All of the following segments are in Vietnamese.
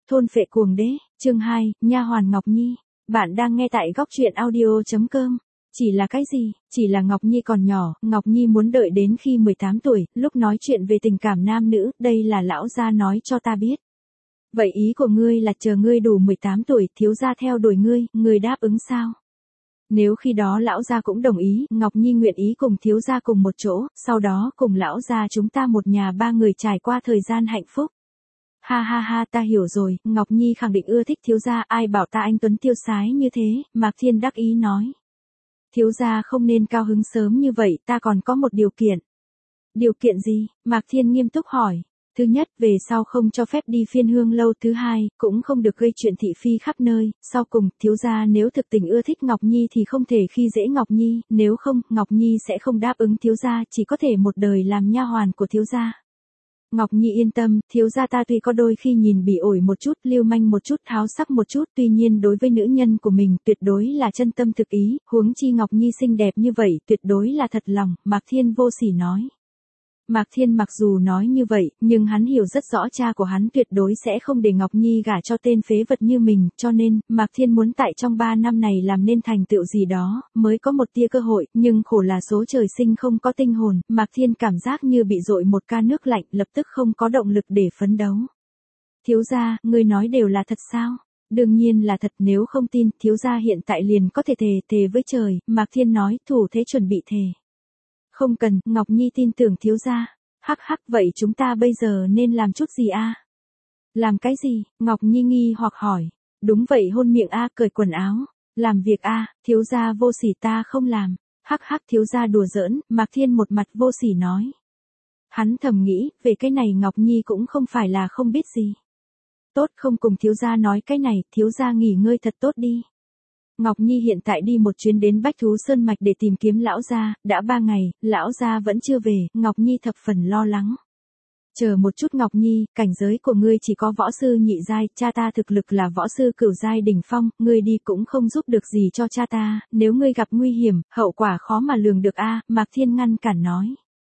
Thôn phệ cuồng đế, chương 2, nha hoàn Ngọc Nhi. Bạn đang nghe tại góc truyện audio.com. Chỉ là cái gì? Chỉ là Ngọc Nhi còn nhỏ, Ngọc Nhi muốn đợi đến khi 18 tuổi, lúc nói chuyện về tình cảm nam nữ, đây là lão gia nói cho ta biết. Vậy ý của ngươi là chờ ngươi đủ 18 tuổi, thiếu gia theo đuổi ngươi đáp ứng sao? Nếu khi đó lão gia cũng đồng ý, Ngọc Nhi nguyện ý cùng thiếu gia cùng một chỗ, sau đó cùng lão gia chúng ta một nhà ba người trải qua thời gian hạnh phúc. Ha ha ha, ta hiểu rồi, Ngọc Nhi khẳng định ưa thích thiếu gia, ai bảo ta anh tuấn tiêu sái như thế, Mạc Thiên đắc ý nói. Thiếu gia không nên cao hứng sớm như vậy, ta còn có một điều kiện. Điều kiện gì? Mạc Thiên nghiêm túc hỏi. Thứ nhất, về sau không cho phép đi phiên hương lâu. Thứ hai, cũng không được gây chuyện thị phi khắp nơi. Sau cùng, thiếu gia nếu thực tình ưa thích Ngọc Nhi thì không thể khi dễ Ngọc Nhi, nếu không, Ngọc Nhi sẽ không đáp ứng thiếu gia, chỉ có thể một đời làm nha hoàn của thiếu gia. Ngọc Nhi yên tâm, thiếu gia ta tuy có đôi khi nhìn bỉ ổi một chút, lưu manh một chút, háo sắc một chút, tuy nhiên đối với nữ nhân của mình tuyệt đối là chân tâm thực ý, huống chi Ngọc Nhi xinh đẹp như vậy, tuyệt đối là thật lòng, Mạc Thiên vô sỉ nói. Mạc Thiên mặc dù nói như vậy, nhưng hắn hiểu rất rõ cha của hắn tuyệt đối sẽ không để Ngọc Nhi gả cho tên phế vật như mình, cho nên, Mạc Thiên muốn tại trong 3 năm này làm nên thành tựu gì đó, mới có một tia cơ hội, nhưng khổ là số trời sinh không có tinh hồn, Mạc Thiên cảm giác như bị dội một ca nước lạnh, lập tức không có động lực để phấn đấu. Thiếu gia, ngươi nói đều là thật sao? Đương nhiên là thật, nếu không tin, thiếu gia hiện tại liền có thể thề với trời, Mạc Thiên nói, thủ thế chuẩn bị thề. Không cần, Ngọc Nhi tin tưởng thiếu gia. Hắc hắc, vậy chúng ta bây giờ nên làm chút gì a? Làm cái gì? Ngọc Nhi nghi hoặc hỏi. Đúng vậy, hôn miệng a, cởi quần áo. Làm việc a, thiếu gia vô sỉ, ta không làm. Hắc hắc, thiếu gia đùa giỡn, Mạc Thiên một mặt vô sỉ nói. Hắn thầm nghĩ, về cái này Ngọc Nhi cũng không phải là không biết gì. Tốt, không cùng thiếu gia nói cái này, thiếu gia nghỉ ngơi thật tốt đi. Ngọc Nhi hiện tại đi một chuyến đến Bách Thú Sơn Mạch để tìm kiếm lão gia, đã 3 ngày, lão gia vẫn chưa về, Ngọc Nhi thập phần lo lắng. Chờ một chút Ngọc Nhi, cảnh giới của ngươi chỉ có võ sư nhị giai, cha ta thực lực là võ sư cửu giai đỉnh phong, ngươi đi cũng không giúp được gì cho cha ta, nếu ngươi gặp nguy hiểm, hậu quả khó mà lường được a, Mạc Thiên ngăn cản nói.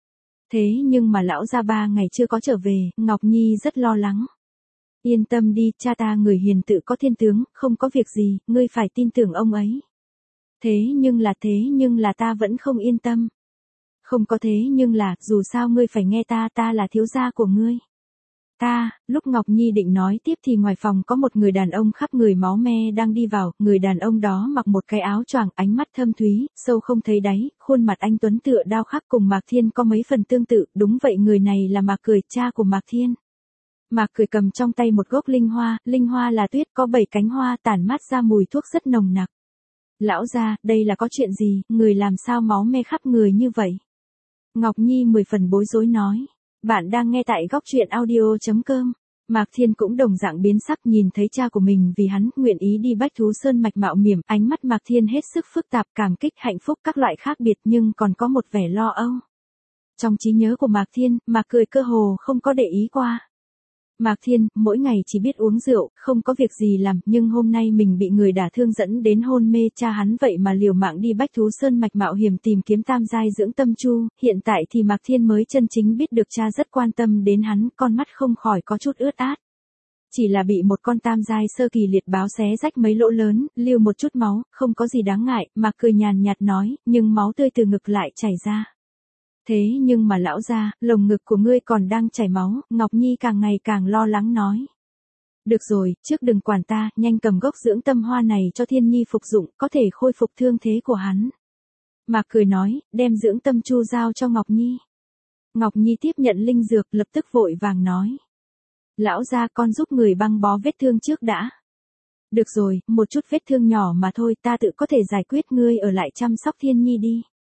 Thế nhưng mà lão gia 3 ngày chưa có trở về, Ngọc Nhi rất lo lắng. Yên tâm đi, cha ta người hiền tự có thiên tướng, không có việc gì, ngươi phải tin tưởng ông ấy. Thế nhưng là ta vẫn không yên tâm. Không có thế nhưng là, dù sao ngươi phải nghe ta là thiếu gia của ngươi. Lúc Ngọc Nhi định nói tiếp thì ngoài phòng có một người đàn ông khắp người máu me đang đi vào, người đàn ông đó mặc một cái áo choàng, ánh mắt thâm thúy, sâu không thấy đáy, khuôn mặt anh tuấn tựa đao khắc, cùng Mạc Thiên có mấy phần tương tự, đúng vậy, người này là Mạc Cười, cha của Mạc Thiên. Mạc Cười cầm trong tay một gốc linh hoa là tuyết, có 7 cánh hoa, tản mát ra mùi thuốc rất nồng nặc. Lão gia, đây là có chuyện gì, người làm sao máu me khắp người như vậy? Ngọc Nhi 10 phần bối rối nói. Bạn đang nghe tại góc truyện audio.com. Mạc Thiên cũng đồng dạng biến sắc, nhìn thấy cha của mình vì hắn nguyện ý đi Bách Thú Sơn Mạch mạo hiểm, ánh mắt Mạc Thiên hết sức phức tạp, cảm kích, hạnh phúc các loại khác biệt, nhưng còn có một vẻ lo âu. Trong trí nhớ của Mạc Thiên, Mạc Cười cơ hồ không có để ý qua. Mạc Thiên, mỗi ngày chỉ biết uống rượu, không có việc gì làm, nhưng hôm nay mình bị người đả thương dẫn đến hôn mê, cha hắn vậy mà liều mạng đi Bách Thú Sơn Mạch mạo hiểm tìm kiếm tam giai dưỡng tâm chu, hiện tại thì Mạc Thiên mới chân chính biết được cha rất quan tâm đến hắn, con mắt không khỏi có chút ướt át. Chỉ là bị một con tam giai sơ kỳ liệt báo xé rách mấy lỗ lớn, lưu một chút máu, không có gì đáng ngại, Mạc Cười nhàn nhạt nói, nhưng máu tươi từ ngực lại chảy ra. Thế nhưng mà lão gia, lồng ngực của ngươi còn đang chảy máu, Ngọc Nhi càng ngày càng lo lắng nói. Được rồi, trước đừng quản ta, nhanh cầm gốc dưỡng tâm hoa này cho Thiên Nhi phục dụng, có thể khôi phục thương thế của hắn. Mạc Cười nói, đem dưỡng tâm chu giao cho Ngọc Nhi. Ngọc Nhi tiếp nhận linh dược, lập tức vội vàng nói. Lão gia, con giúp người băng bó vết thương trước đã. Được rồi, một chút vết thương nhỏ mà thôi, ta tự có thể giải quyết, ngươi ở lại chăm sóc Thiên Nhi đi.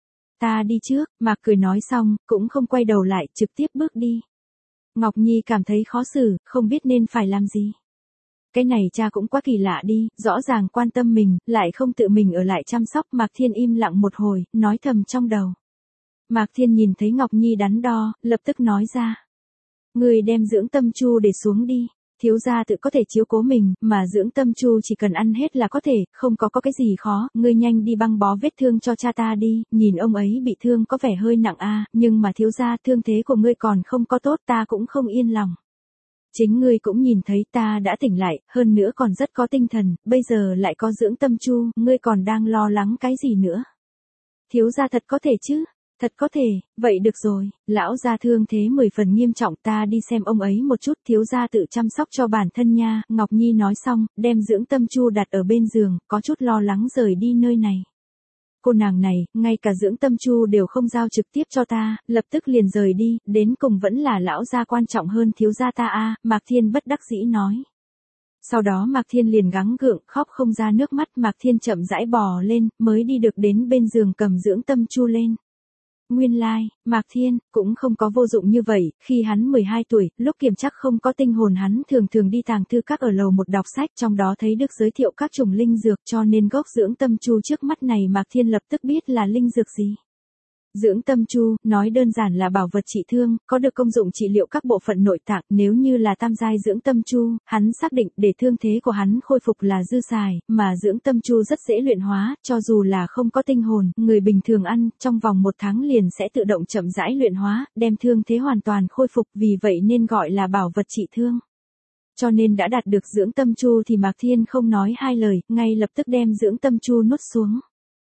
Ta đi trước, Mạc Cười nói xong, cũng không quay đầu lại, trực tiếp bước đi. Ngọc Nhi cảm thấy khó xử, không biết nên phải làm gì. Cái này cha cũng quá kỳ lạ đi, rõ ràng quan tâm mình, lại không tự mình ở lại chăm sóc. Mạc Thiên im lặng một hồi, nói thầm trong đầu. Mạc Thiên nhìn thấy Ngọc Nhi đắn đo, lập tức nói ra. Người đem dưỡng tâm chu để xuống đi. Thiếu gia tự có thể chiếu cố mình, mà dưỡng tâm chu chỉ cần ăn hết là có thể, không có cái gì khó, ngươi nhanh đi băng bó vết thương cho cha ta đi, nhìn ông ấy bị thương có vẻ hơi nặng a, nhưng mà thiếu gia thương thế của ngươi còn không có tốt, ta cũng không yên lòng. Chính ngươi cũng nhìn thấy ta đã tỉnh lại, hơn nữa còn rất có tinh thần, bây giờ lại có dưỡng tâm chu, ngươi còn đang lo lắng cái gì nữa? Thiếu gia thật có thể chứ? Thật có thể, vậy được rồi, lão gia thương thế 10 phần nghiêm trọng, ta đi xem ông ấy một chút, thiếu gia tự chăm sóc cho bản thân nha. Ngọc Nhi nói xong, đem dưỡng tâm chu đặt ở bên giường, có chút lo lắng rời đi nơi này. Cô nàng này, ngay cả dưỡng tâm chu đều không giao trực tiếp cho ta, lập tức liền rời đi, đến cùng vẫn là lão gia quan trọng hơn thiếu gia ta a. Mạc Thiên bất đắc dĩ nói. Sau đó Mạc Thiên liền gắng gượng, khóc không ra nước mắt, Mạc Thiên chậm rãi bò lên, mới đi được đến bên giường cầm dưỡng tâm chu lên. Nguyên lai, Mạc Thiên, cũng không có vô dụng như vậy, khi hắn 12 tuổi, lúc kiểm chắc không có tinh hồn hắn thường thường đi tàng thư các ở lầu một đọc sách, trong đó thấy được giới thiệu các chủng linh dược, cho nên gốc dưỡng tâm chu trước mắt này Mạc Thiên lập tức biết là linh dược gì. Dưỡng tâm chu, nói đơn giản là bảo vật trị thương, có được công dụng trị liệu các bộ phận nội tạng, nếu như là tam giai dưỡng tâm chu, hắn xác định để thương thế của hắn khôi phục là dư xài, mà dưỡng tâm chu rất dễ luyện hóa, cho dù là không có tinh hồn, người bình thường ăn, trong vòng 1 tháng liền sẽ tự động chậm rãi luyện hóa, đem thương thế hoàn toàn khôi phục, vì vậy nên gọi là bảo vật trị thương. Cho nên đã đạt được dưỡng tâm chu thì Mạc Thiên không nói hai lời, ngay lập tức đem dưỡng tâm chu nuốt xuống.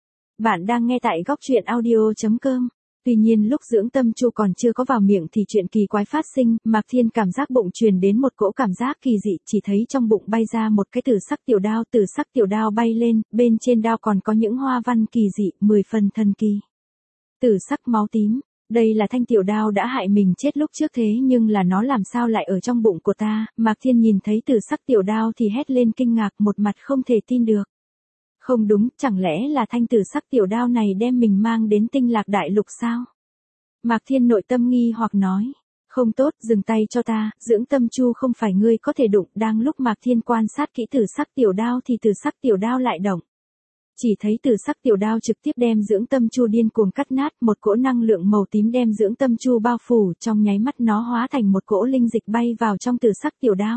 Bạn đang nghe tại góc truyện audio.com. Tuy nhiên lúc dưỡng tâm chu còn chưa có vào miệng thì chuyện kỳ quái phát sinh, Mạc Thiên cảm giác bụng truyền đến một cỗ cảm giác kỳ dị, chỉ thấy trong bụng bay ra một cái tử sắc tiểu đao bay lên, bên trên đao còn có những hoa văn kỳ dị, 10 phần thần kỳ. Tử sắc máu tím, đây là thanh tiểu đao đã hại mình chết lúc trước thế nhưng là nó làm sao lại ở trong bụng của ta? Mạc Thiên nhìn thấy tử sắc tiểu đao thì hét lên kinh ngạc, một mặt không thể tin được. Không đúng, chẳng lẽ là thanh tử sắc tiểu đao này đem mình mang đến Tinh Lạc Đại Lục sao? Mạc Thiên nội tâm nghi hoặc nói. Không tốt, dừng tay cho ta, dưỡng tâm chu không phải ngươi có thể đụng. Đang lúc Mạc Thiên quan sát kỹ tử sắc tiểu đao thì tử sắc tiểu đao lại động. Chỉ thấy tử sắc tiểu đao trực tiếp đem dưỡng tâm chu điên cuồng cắt nát, một cỗ năng lượng màu tím đem dưỡng tâm chu bao phủ, trong nháy mắt nó hóa thành một cỗ linh dịch bay vào trong tử sắc tiểu đao.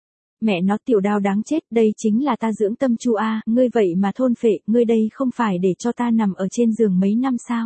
Mẹ nó, tiểu đao đáng chết, đây chính là ta dưỡng tâm chu a, ngươi vậy mà thôn phệ, ngươi đây không phải để cho ta nằm ở trên giường mấy năm sao?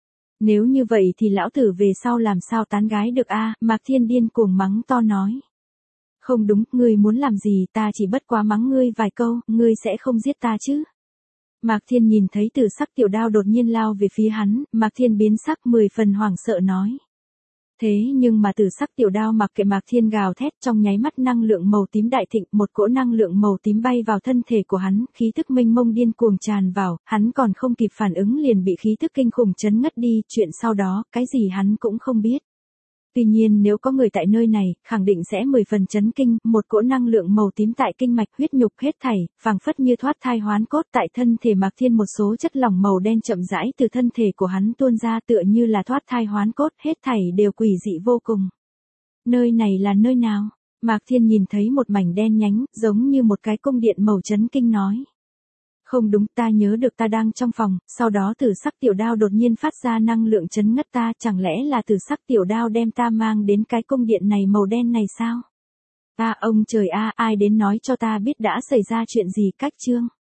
Nếu như vậy thì lão tử về sau làm sao tán gái được a? Mạc Thiên điên cuồng mắng to nói. Không đúng, ngươi muốn làm gì, ta chỉ bất quá mắng ngươi vài câu, ngươi sẽ không giết ta chứ? Mạc Thiên nhìn thấy tử sắc tiểu đao đột nhiên lao về phía hắn, Mạc Thiên biến sắc 10 phần hoảng sợ nói. Thế nhưng mà tử sắc tiểu đao mặc kệ Mạc Thiên gào thét, trong nháy mắt năng lượng màu tím đại thịnh, một cỗ năng lượng màu tím bay vào thân thể của hắn, khí tức mênh mông điên cuồng tràn vào, hắn còn không kịp phản ứng liền bị khí tức kinh khủng chấn ngất đi, chuyện sau đó, cái gì hắn cũng không biết. Tuy nhiên nếu có người tại nơi này, khẳng định sẽ 10 phần chấn kinh, một cỗ năng lượng màu tím tại kinh mạch huyết nhục hết thảy, phảng phất như thoát thai hoán cốt tại thân thể Mạc Thiên, một số chất lỏng màu đen chậm rãi từ thân thể của hắn tuôn ra tựa như là thoát thai hoán cốt, hết thảy đều quỷ dị vô cùng. Nơi này là nơi nào? Mạc Thiên nhìn thấy một mảnh đen nhánh, giống như một cái cung điện màu chấn kinh nói. Không đúng, ta nhớ được ta đang trong phòng, sau đó tử sắc tiểu đao đột nhiên phát ra năng lượng chấn ngất ta, chẳng lẽ là tử sắc tiểu đao đem ta mang đến cái cung điện này màu đen này sao? Ông trời a, ai đến nói cho ta biết đã xảy ra chuyện gì? Cách chương.